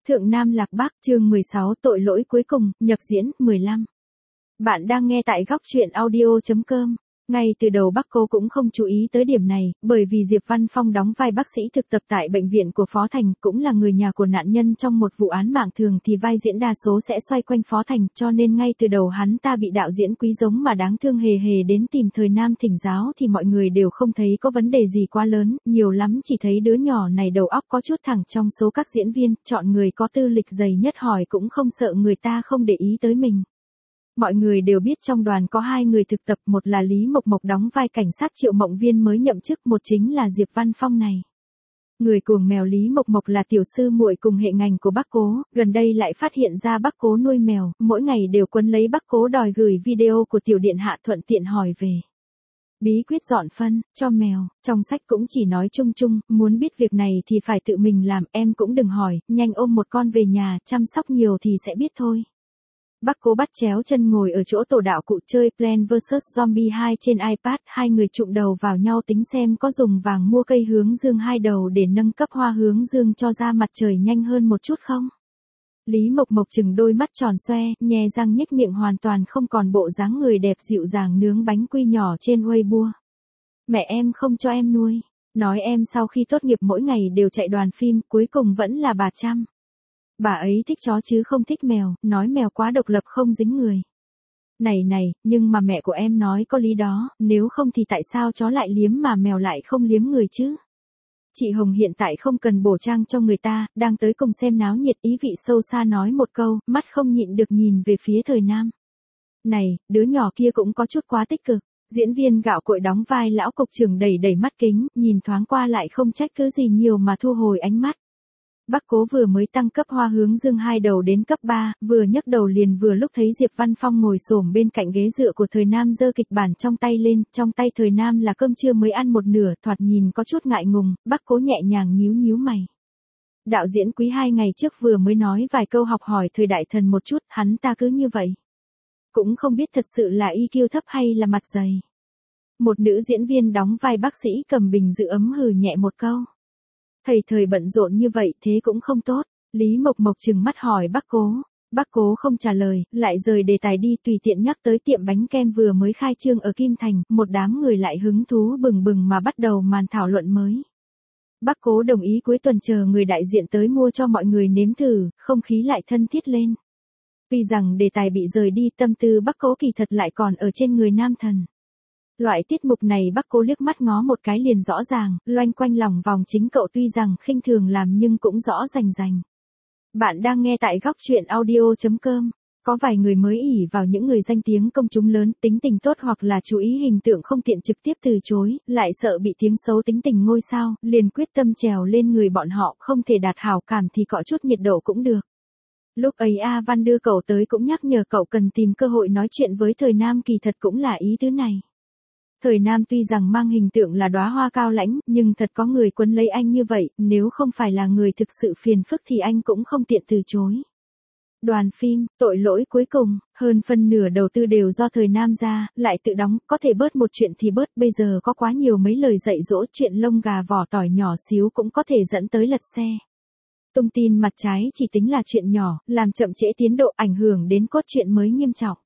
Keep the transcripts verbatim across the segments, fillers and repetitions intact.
Thượng Nam Lạc Bắc, chương mười sáu, tội lỗi cuối cùng, nhập diễn, mười lăm. Bạn đang nghe tại góc truyện audio chấm com. Ngay từ đầu Bắc Cố cũng không chú ý tới điểm này, bởi vì Diệp Văn Phong đóng vai bác sĩ thực tập tại bệnh viện của Phó Thành, cũng là người nhà của nạn nhân trong một vụ án mạng thường thì vai diễn đa số sẽ xoay quanh Phó Thành, cho nên ngay từ đầu hắn ta bị đạo diễn Quý Giống mà đáng thương hề hề đến tìm Thời Nam thỉnh giáo thì mọi người đều không thấy có vấn đề gì quá lớn, nhiều lắm chỉ thấy đứa nhỏ này đầu óc có chút thẳng. Trong số các diễn viên, chọn người có tư lịch dày nhất hỏi cũng không sợ người ta không để ý tới mình. Mọi người đều biết trong đoàn có hai người thực tập, một là Lý Mộc Mộc đóng vai cảnh sát Triệu Mộng Viên mới nhậm chức, một chính là Diệp Văn Phong này. Người cuồng mèo Lý Mộc Mộc là tiểu sư muội cùng hệ ngành của Bắc Cố, gần đây lại phát hiện ra Bắc Cố nuôi mèo, mỗi ngày đều quấn lấy Bắc Cố đòi gửi video của tiểu điện hạ, thuận tiện hỏi về bí quyết dọn phân cho mèo. Trong sách cũng chỉ nói chung chung, muốn biết việc này thì phải tự mình làm, em cũng đừng hỏi, nhanh ôm một con về nhà, chăm sóc nhiều thì sẽ biết thôi. Bắc Cố bắt chéo chân ngồi ở chỗ tổ đạo cụ chơi Plants vs Zombie hai trên iPad, hai người chụm đầu vào nhau tính xem có dùng vàng mua cây hướng dương hai đầu để nâng cấp hoa hướng dương cho ra mặt trời nhanh hơn một chút không? Lý Mộc Mộc chừng đôi mắt tròn xoe, nhe răng nhếch miệng, hoàn toàn không còn bộ dáng người đẹp dịu dàng nướng bánh quy nhỏ trên Weibo. Mẹ em không cho em nuôi, nói em sau khi tốt nghiệp mỗi ngày đều chạy đoàn phim, cuối cùng vẫn là bà chăm. Bà ấy thích chó chứ không thích mèo, nói mèo quá độc lập không dính người. Này này, nhưng mà mẹ của em nói có lý đó, nếu không thì tại sao chó lại liếm mà mèo lại không liếm người chứ? Chị Hồng hiện tại không cần bổ trang cho người ta, đang tới cùng xem náo nhiệt, ý vị sâu xa nói một câu, mắt không nhịn được nhìn về phía Thời Nam. Này, đứa nhỏ kia cũng có chút quá tích cực. Diễn viên gạo cội đóng vai lão cục trưởng đẩy đẩy mắt kính, nhìn thoáng qua lại không trách cứ gì nhiều mà thu hồi ánh mắt. Bắc Cố vừa mới tăng cấp hoa hướng dương hai đầu đến cấp ba, vừa nhấc đầu liền vừa lúc thấy Diệp Văn Phong ngồi xổm bên cạnh ghế dựa của Thời Nam giơ kịch bản trong tay lên, trong tay Thời Nam là cơm trưa mới ăn một nửa, thoạt nhìn có chút ngại ngùng, Bắc Cố nhẹ nhàng nhíu nhíu mày. Đạo diễn Quý hai ngày trước vừa mới nói vài câu học hỏi Thời Đại Thần một chút, hắn ta cứ như vậy. Cũng không biết thật sự là i kiu thấp hay là mặt dày. Một nữ diễn viên đóng vai bác sĩ cầm bình giữ ấm hừ nhẹ một câu. Thầy thời bận rộn như vậy thế cũng không tốt. Lý Mộc Mộc trừng mắt hỏi Bắc Cố. Bắc Cố không trả lời, lại rời đề tài đi, tùy tiện nhắc tới tiệm bánh kem vừa mới khai trương ở Kim Thành, một đám người lại hứng thú bừng bừng mà bắt đầu màn thảo luận mới. Bắc Cố đồng ý cuối tuần chờ người đại diện tới mua cho mọi người nếm thử, không khí lại thân thiết lên. Tuy rằng đề tài bị rời đi, tâm tư Bắc Cố kỳ thật lại còn ở trên người nam thần. Loại tiết mục này Bắc Cố liếc mắt ngó một cái liền rõ ràng, loanh quanh lòng vòng chính cậu tuy rằng khinh thường làm nhưng cũng rõ rành rành. Bạn đang nghe tại góc truyện audio chấm com. Có vài người mới ỷ vào những người danh tiếng công chúng lớn, tính tình tốt hoặc là chú ý hình tượng không tiện trực tiếp từ chối, lại sợ bị tiếng xấu tính tình ngôi sao, liền quyết tâm trèo lên người bọn họ, không thể đạt hảo cảm thì cọ chút nhiệt độ cũng được. Lúc ấy A Văn đưa cậu tới cũng nhắc nhở cậu cần tìm cơ hội nói chuyện với Thời Nam, kỳ thật cũng là ý tứ này. Thời Nam tuy rằng mang hình tượng là đóa hoa cao lãnh, nhưng thật có người quấn lấy anh như vậy, nếu không phải là người thực sự phiền phức thì anh cũng không tiện từ chối. Đoàn phim, tội lỗi cuối cùng, hơn phân nửa đầu tư đều do Thời Nam ra, lại tự đóng, có thể bớt một chuyện thì bớt, bây giờ có quá nhiều mấy lời dạy dỗ, chuyện lông gà vỏ tỏi nhỏ xíu cũng có thể dẫn tới lật xe. Tung tin mặt trái chỉ tính là chuyện nhỏ, làm chậm trễ tiến độ, ảnh hưởng đến cốt truyện mới nghiêm trọng.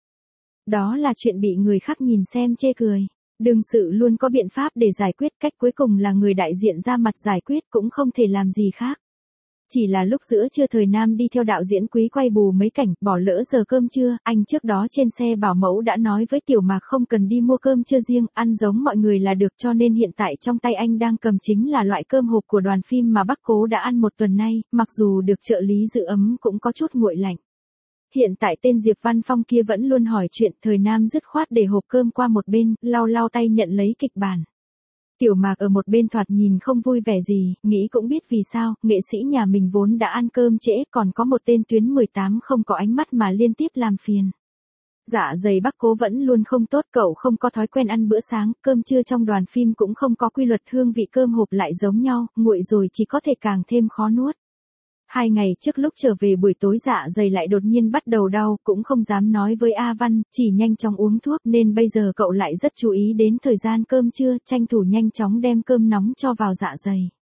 Đó là chuyện bị người khác nhìn xem chê cười. Đương sự luôn có biện pháp để giải quyết, cách cuối cùng là người đại diện ra mặt giải quyết, cũng không thể làm gì khác. Chỉ là lúc giữa trưa Thời Nam đi theo đạo diễn Quý quay bù mấy cảnh, bỏ lỡ giờ cơm trưa, anh trước đó trên xe bảo mẫu đã nói với Tiểu Mạc không cần đi mua cơm trưa riêng, ăn giống mọi người là được, cho nên hiện tại trong tay anh đang cầm chính là loại cơm hộp của đoàn phim mà Bắc Cố đã ăn một tuần nay, mặc dù được trợ lý giữ ấm cũng có chút nguội lạnh. Hiện tại tên Diệp Văn Phong kia vẫn luôn hỏi chuyện, Thời Nam dứt khoát để hộp cơm qua một bên, lau lau tay nhận lấy kịch bản. Tiểu Mạc ở một bên thoạt nhìn không vui vẻ gì, nghĩ cũng biết vì sao, nghệ sĩ nhà mình vốn đã ăn cơm trễ, còn có một tên tuyến mười tám không có ánh mắt mà liên tiếp làm phiền. Dạ dày Bắc Cố vẫn luôn không tốt, cậu không có thói quen ăn bữa sáng, cơm trưa trong đoàn phim cũng không có quy luật, hương vị cơm hộp lại giống nhau, nguội rồi chỉ có thể càng thêm khó nuốt. Hai ngày trước lúc trở về buổi tối dạ dày lại đột nhiên bắt đầu đau, cũng không dám nói với A Văn, chỉ nhanh chóng uống thuốc, nên bây giờ cậu lại rất chú ý đến thời gian cơm trưa, tranh thủ nhanh chóng đem cơm nóng cho vào dạ dày.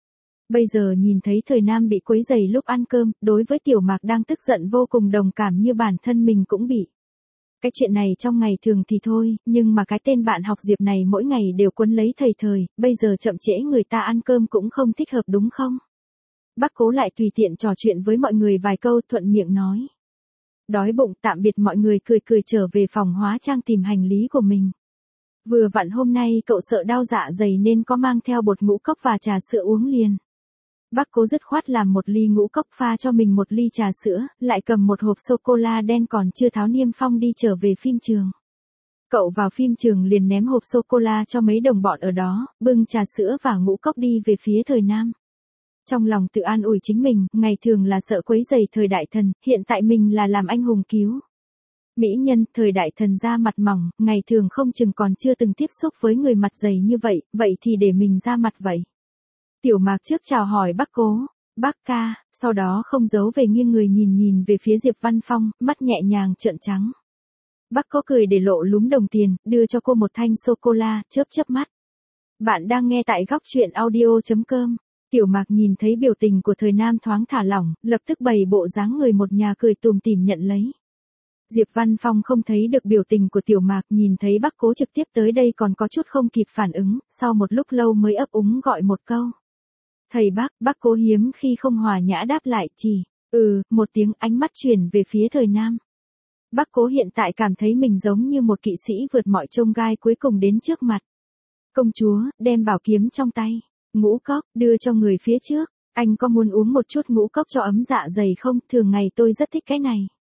Bây giờ nhìn thấy thời Nam bị quấy rầy lúc ăn cơm, đối với Tiểu Mạc đang tức giận vô cùng đồng cảm như bản thân mình cũng bị. Cái chuyện này trong ngày thường thì thôi, nhưng mà cái tên bạn học Diệp này mỗi ngày đều quấn lấy thầy thời, bây giờ chậm trễ người ta ăn cơm cũng không thích hợp đúng không? Bác Cố lại tùy tiện trò chuyện với mọi người vài câu thuận miệng nói. Đói bụng, tạm biệt mọi người, cười cười trở về phòng hóa trang tìm hành lý của mình. Vừa vặn hôm nay cậu sợ đau dạ dày nên có mang theo bột ngũ cốc và trà sữa uống liền. Bác Cố dứt khoát làm một ly ngũ cốc pha cho mình một ly trà sữa, lại cầm một hộp sô-cô-la đen còn chưa tháo niêm phong đi trở về phim trường. Cậu vào phim trường liền ném hộp sô-cô-la cho mấy đồng bọn ở đó, bưng trà sữa và ngũ cốc đi về phía thời Nam. Trong lòng tự an ủi chính mình, ngày thường là sợ quấy rầy thời đại thần, hiện tại mình là làm anh hùng cứu mỹ nhân, thời đại thần da mặt mỏng, ngày thường không chừng còn chưa từng tiếp xúc với người mặt dày như vậy, vậy thì để mình ra mặt vậy. Tiểu Mạc trước chào hỏi bác Cố, bác ca, sau đó không giấu về nghiêng người nhìn nhìn về phía Diệp Văn Phong, mắt nhẹ nhàng trợn trắng. Bác Cố cười để lộ lúm đồng tiền, đưa cho cô một thanh sô-cô-la, chớp chớp mắt. Bạn đang nghe tại góc truyện audio chấm com. Tiểu Mạc nhìn thấy biểu tình của thời Nam thoáng thả lỏng, lập tức bày bộ dáng người một nhà cười tùm tìm nhận lấy. Diệp Văn Phong không thấy được biểu tình của Tiểu Mạc, nhìn thấy bác Cố trực tiếp tới đây còn có chút không kịp phản ứng, sau một lúc lâu mới ấp úng gọi một câu. Thầy bác, bác Cố hiếm khi không hòa nhã đáp lại, chỉ, ừ, một tiếng, ánh mắt chuyển về phía thời Nam. Bác Cố hiện tại cảm thấy mình giống như một kỵ sĩ vượt mọi chông gai cuối cùng đến trước mặt. Công chúa, đem bảo kiếm trong tay, ngũ cốc, đưa cho người phía trước, anh có muốn uống một chút ngũ cốc cho ấm dạ dày không, thường ngày tôi rất thích cái này.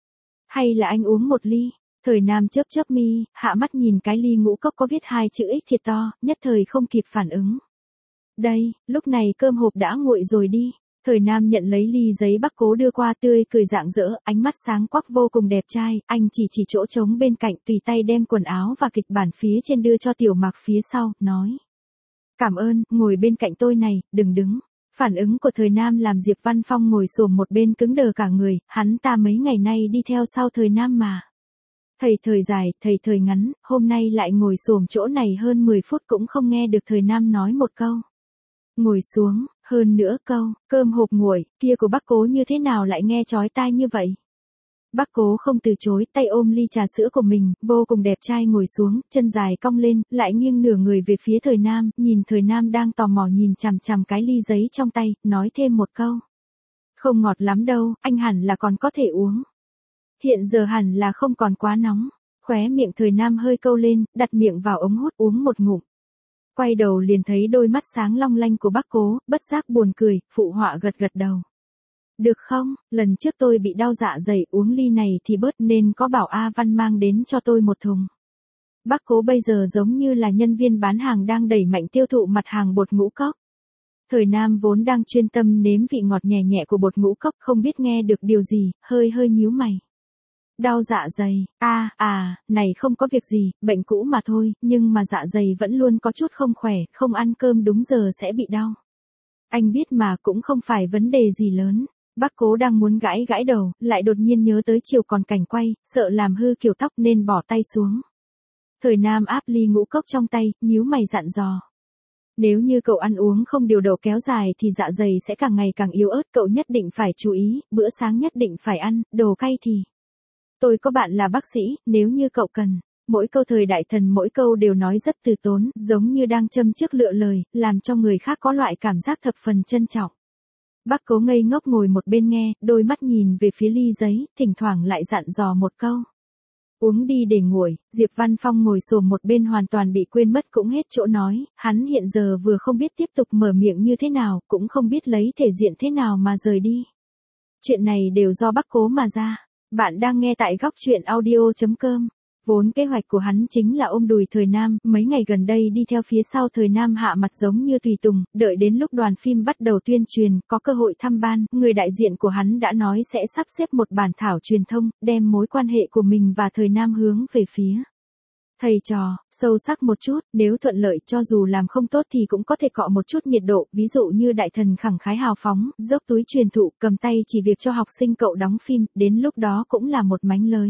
Hay là anh uống một ly? Thời Nam chớp chớp mi, hạ mắt nhìn cái ly ngũ cốc có viết hai chữ X thiệt to, nhất thời không kịp phản ứng. Đây, lúc này cơm hộp đã nguội rồi đi. Thời Nam nhận lấy ly giấy bác Cố đưa qua, tươi cười rạng rỡ, ánh mắt sáng quắc vô cùng đẹp trai, anh chỉ chỉ chỗ trống bên cạnh, tùy tay đem quần áo và kịch bản phía trên đưa cho Tiểu Mạc phía sau, nói. Cảm ơn, ngồi bên cạnh tôi này, đừng đứng. Phản ứng của thời Nam làm Diệp Văn Phong ngồi xổm một bên cứng đờ cả người, hắn ta mấy ngày nay đi theo sau thời Nam mà. Thầy thời dài, thầy thời ngắn, hôm nay lại ngồi xổm chỗ này hơn mười phút cũng không nghe được thời Nam nói một câu. Ngồi xuống, hơn nữa câu, cơm hộp nguội, kia của bác Cố như thế nào lại nghe chói tai như vậy. Bác Cố không từ chối, tay ôm ly trà sữa của mình, vô cùng đẹp trai ngồi xuống, chân dài cong lên, lại nghiêng nửa người về phía thời Nam, nhìn thời Nam đang tò mò nhìn chằm chằm cái ly giấy trong tay, nói thêm một câu. Không ngọt lắm đâu, anh hẳn là còn có thể uống. Hiện giờ hẳn là không còn quá nóng. Khóe miệng thời Nam hơi câu lên, đặt miệng vào ống hút uống một ngụm. Quay đầu liền thấy đôi mắt sáng long lanh của bác Cố, bất giác buồn cười, phụ họa gật gật đầu. Được không, lần trước tôi bị đau dạ dày uống ly này thì bớt nên có bảo A Văn mang đến cho tôi một thùng. Bác Cố bây giờ giống như là nhân viên bán hàng đang đẩy mạnh tiêu thụ mặt hàng bột ngũ cốc. Thời Nam vốn đang chuyên tâm nếm vị ngọt nhẹ nhẹ của bột ngũ cốc không biết nghe được điều gì, hơi hơi nhíu mày. Đau dạ dày, a à, à, này không có việc gì, bệnh cũ mà thôi, nhưng mà dạ dày vẫn luôn có chút không khỏe, không ăn cơm đúng giờ sẽ bị đau. Anh biết mà cũng không phải vấn đề gì lớn. Bác Cố đang muốn gãi gãi đầu, lại đột nhiên nhớ tới chiều còn cảnh quay, sợ làm hư kiểu tóc nên bỏ tay xuống. Thời Nam áp ly ngũ cốc trong tay, nhíu mày dặn dò. Nếu như cậu ăn uống không điều độ kéo dài thì dạ dày sẽ càng ngày càng yếu ớt, cậu nhất định phải chú ý, bữa sáng nhất định phải ăn, đồ cay thì. Tôi có bạn là bác sĩ, nếu như cậu cần. Mỗi câu thời đại thần mỗi câu đều nói rất từ tốn, giống như đang châm trước lựa lời, làm cho người khác có loại cảm giác thập phần trân trọng. Bác Cố ngây ngốc ngồi một bên nghe, đôi mắt nhìn về phía ly giấy, thỉnh thoảng lại dặn dò một câu. Uống đi để nguội, Diệp Văn Phong ngồi xổm một bên hoàn toàn bị quên mất cũng hết chỗ nói, hắn hiện giờ vừa không biết tiếp tục mở miệng như thế nào, cũng không biết lấy thể diện thế nào mà rời đi. Chuyện này đều do bác Cố mà ra. Bạn đang nghe tại góc truyện audio chấm com. Vốn kế hoạch của hắn chính là ôm đùi thời Nam, mấy ngày gần đây đi theo phía sau thời Nam hạ mặt giống như tùy tùng, đợi đến lúc đoàn phim bắt đầu tuyên truyền, có cơ hội thăm ban, người đại diện của hắn đã nói sẽ sắp xếp một bản thảo truyền thông, đem mối quan hệ của mình và thời Nam hướng về phía thầy trò, sâu sắc một chút, nếu thuận lợi cho dù làm không tốt thì cũng có thể cọ một chút nhiệt độ, ví dụ như đại thần khẳng khái hào phóng, dốc túi truyền thụ, cầm tay chỉ việc cho học sinh cậu đóng phim, đến lúc đó cũng là một mánh lới.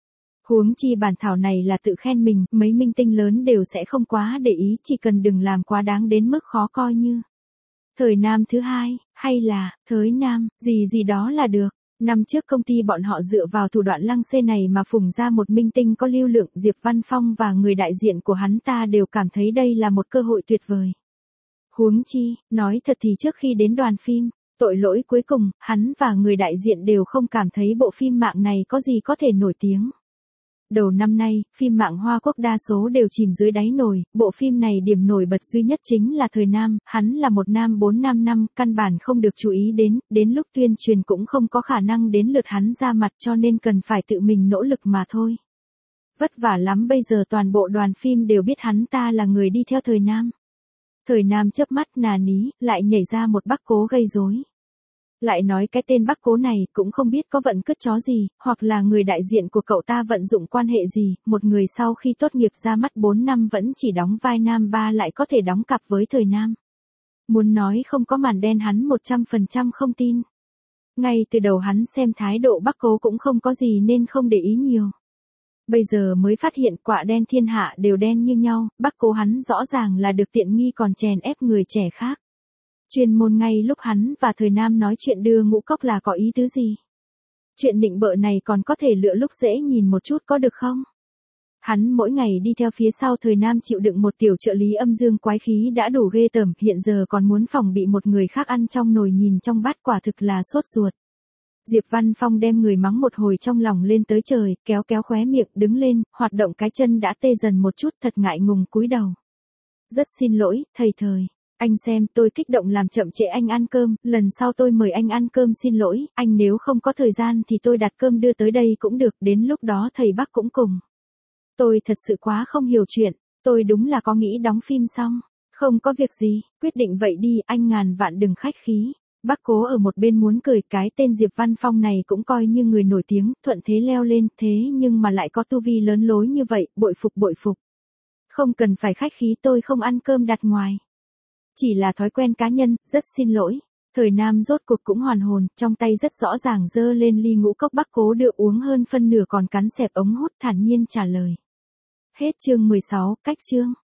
Huống chi bản thảo này là tự khen mình, mấy minh tinh lớn đều sẽ không quá để ý, chỉ cần đừng làm quá đáng đến mức khó coi như. Thời Nam thứ hai, hay là, Thới Nam, gì gì đó là được. Năm trước công ty bọn họ dựa vào thủ đoạn lăng xê này mà phủng ra một minh tinh có lưu lượng, Diệp Văn Phong và người đại diện của hắn ta đều cảm thấy đây là một cơ hội tuyệt vời. Huống chi, nói thật thì trước khi đến đoàn phim, Tội Lỗi Cuối Cùng, hắn và người đại diện đều không cảm thấy bộ phim mạng này có gì có thể nổi tiếng. Đầu năm nay, phim mạng Hoa Quốc đa số đều chìm dưới đáy nồi, bộ phim này điểm nổi bật duy nhất chính là Thời Nam, hắn là một nam bốn năm năm, căn bản không được chú ý đến, đến lúc tuyên truyền cũng không có khả năng đến lượt hắn ra mặt cho nên cần phải tự mình nỗ lực mà thôi. Vất vả lắm bây giờ toàn bộ đoàn phim đều biết hắn ta là người đi theo Thời Nam. Thời Nam chớp mắt nà ní, lại nhảy ra một Bắc Cố gây rối. Lại nói cái tên Bắc Cố này cũng không biết có vận cất chó gì, hoặc là người đại diện của cậu ta vận dụng quan hệ gì, một người sau khi tốt nghiệp ra mắt bốn năm vẫn chỉ đóng vai nam ba lại có thể đóng cặp với Thời Nam. Muốn nói không có màn đen hắn một trăm phần trăm không tin. Ngay từ đầu hắn xem thái độ Bắc Cố cũng không có gì nên không để ý nhiều. Bây giờ mới phát hiện quả đen thiên hạ đều đen như nhau, Bắc Cố hắn rõ ràng là được tiện nghi còn chèn ép người trẻ khác. Chuyên môn ngay lúc hắn và Thời Nam nói chuyện đưa Ngũ Cốc là có ý tứ gì? Chuyện nịnh bợ này còn có thể lựa lúc dễ nhìn một chút có được không? Hắn mỗi ngày đi theo phía sau Thời Nam chịu đựng một tiểu trợ lý âm dương quái khí đã đủ ghê tởm, hiện giờ còn muốn phòng bị một người khác ăn trong nồi nhìn trong bát, quả thực là sốt ruột. Diệp Văn Phong đem người mắng một hồi trong lòng lên tới trời, kéo kéo khóe miệng đứng lên, hoạt động cái chân đã tê dần một chút, thật ngại ngùng cúi đầu. Rất xin lỗi, thầy Thời. Anh xem tôi kích động làm chậm trễ anh ăn cơm, lần sau tôi mời anh ăn cơm, xin lỗi, anh nếu không có thời gian thì tôi đặt cơm đưa tới đây cũng được, đến lúc đó thầy Bắc cũng cùng. Tôi thật sự quá không hiểu chuyện, tôi đúng là có nghĩ đóng phim xong. Không có việc gì, quyết định vậy đi, anh ngàn vạn đừng khách khí. Bắc Cố ở một bên muốn cười, cái tên Diệp Văn Phong này cũng coi như người nổi tiếng, thuận thế leo lên, thế nhưng mà lại có tu vi lớn lối như vậy, bội phục bội phục. Không cần phải khách khí, tôi không ăn cơm đặt ngoài. Chỉ là thói quen cá nhân, rất xin lỗi. Thời Nam rốt cuộc cũng hoàn hồn, trong tay rất rõ ràng giơ lên ly ngũ cốc Bắc Cố đưa uống hơn phân nửa còn cắn xẹp ống hút, thản nhiên trả lời. Hết chương mười sáu, cách chương.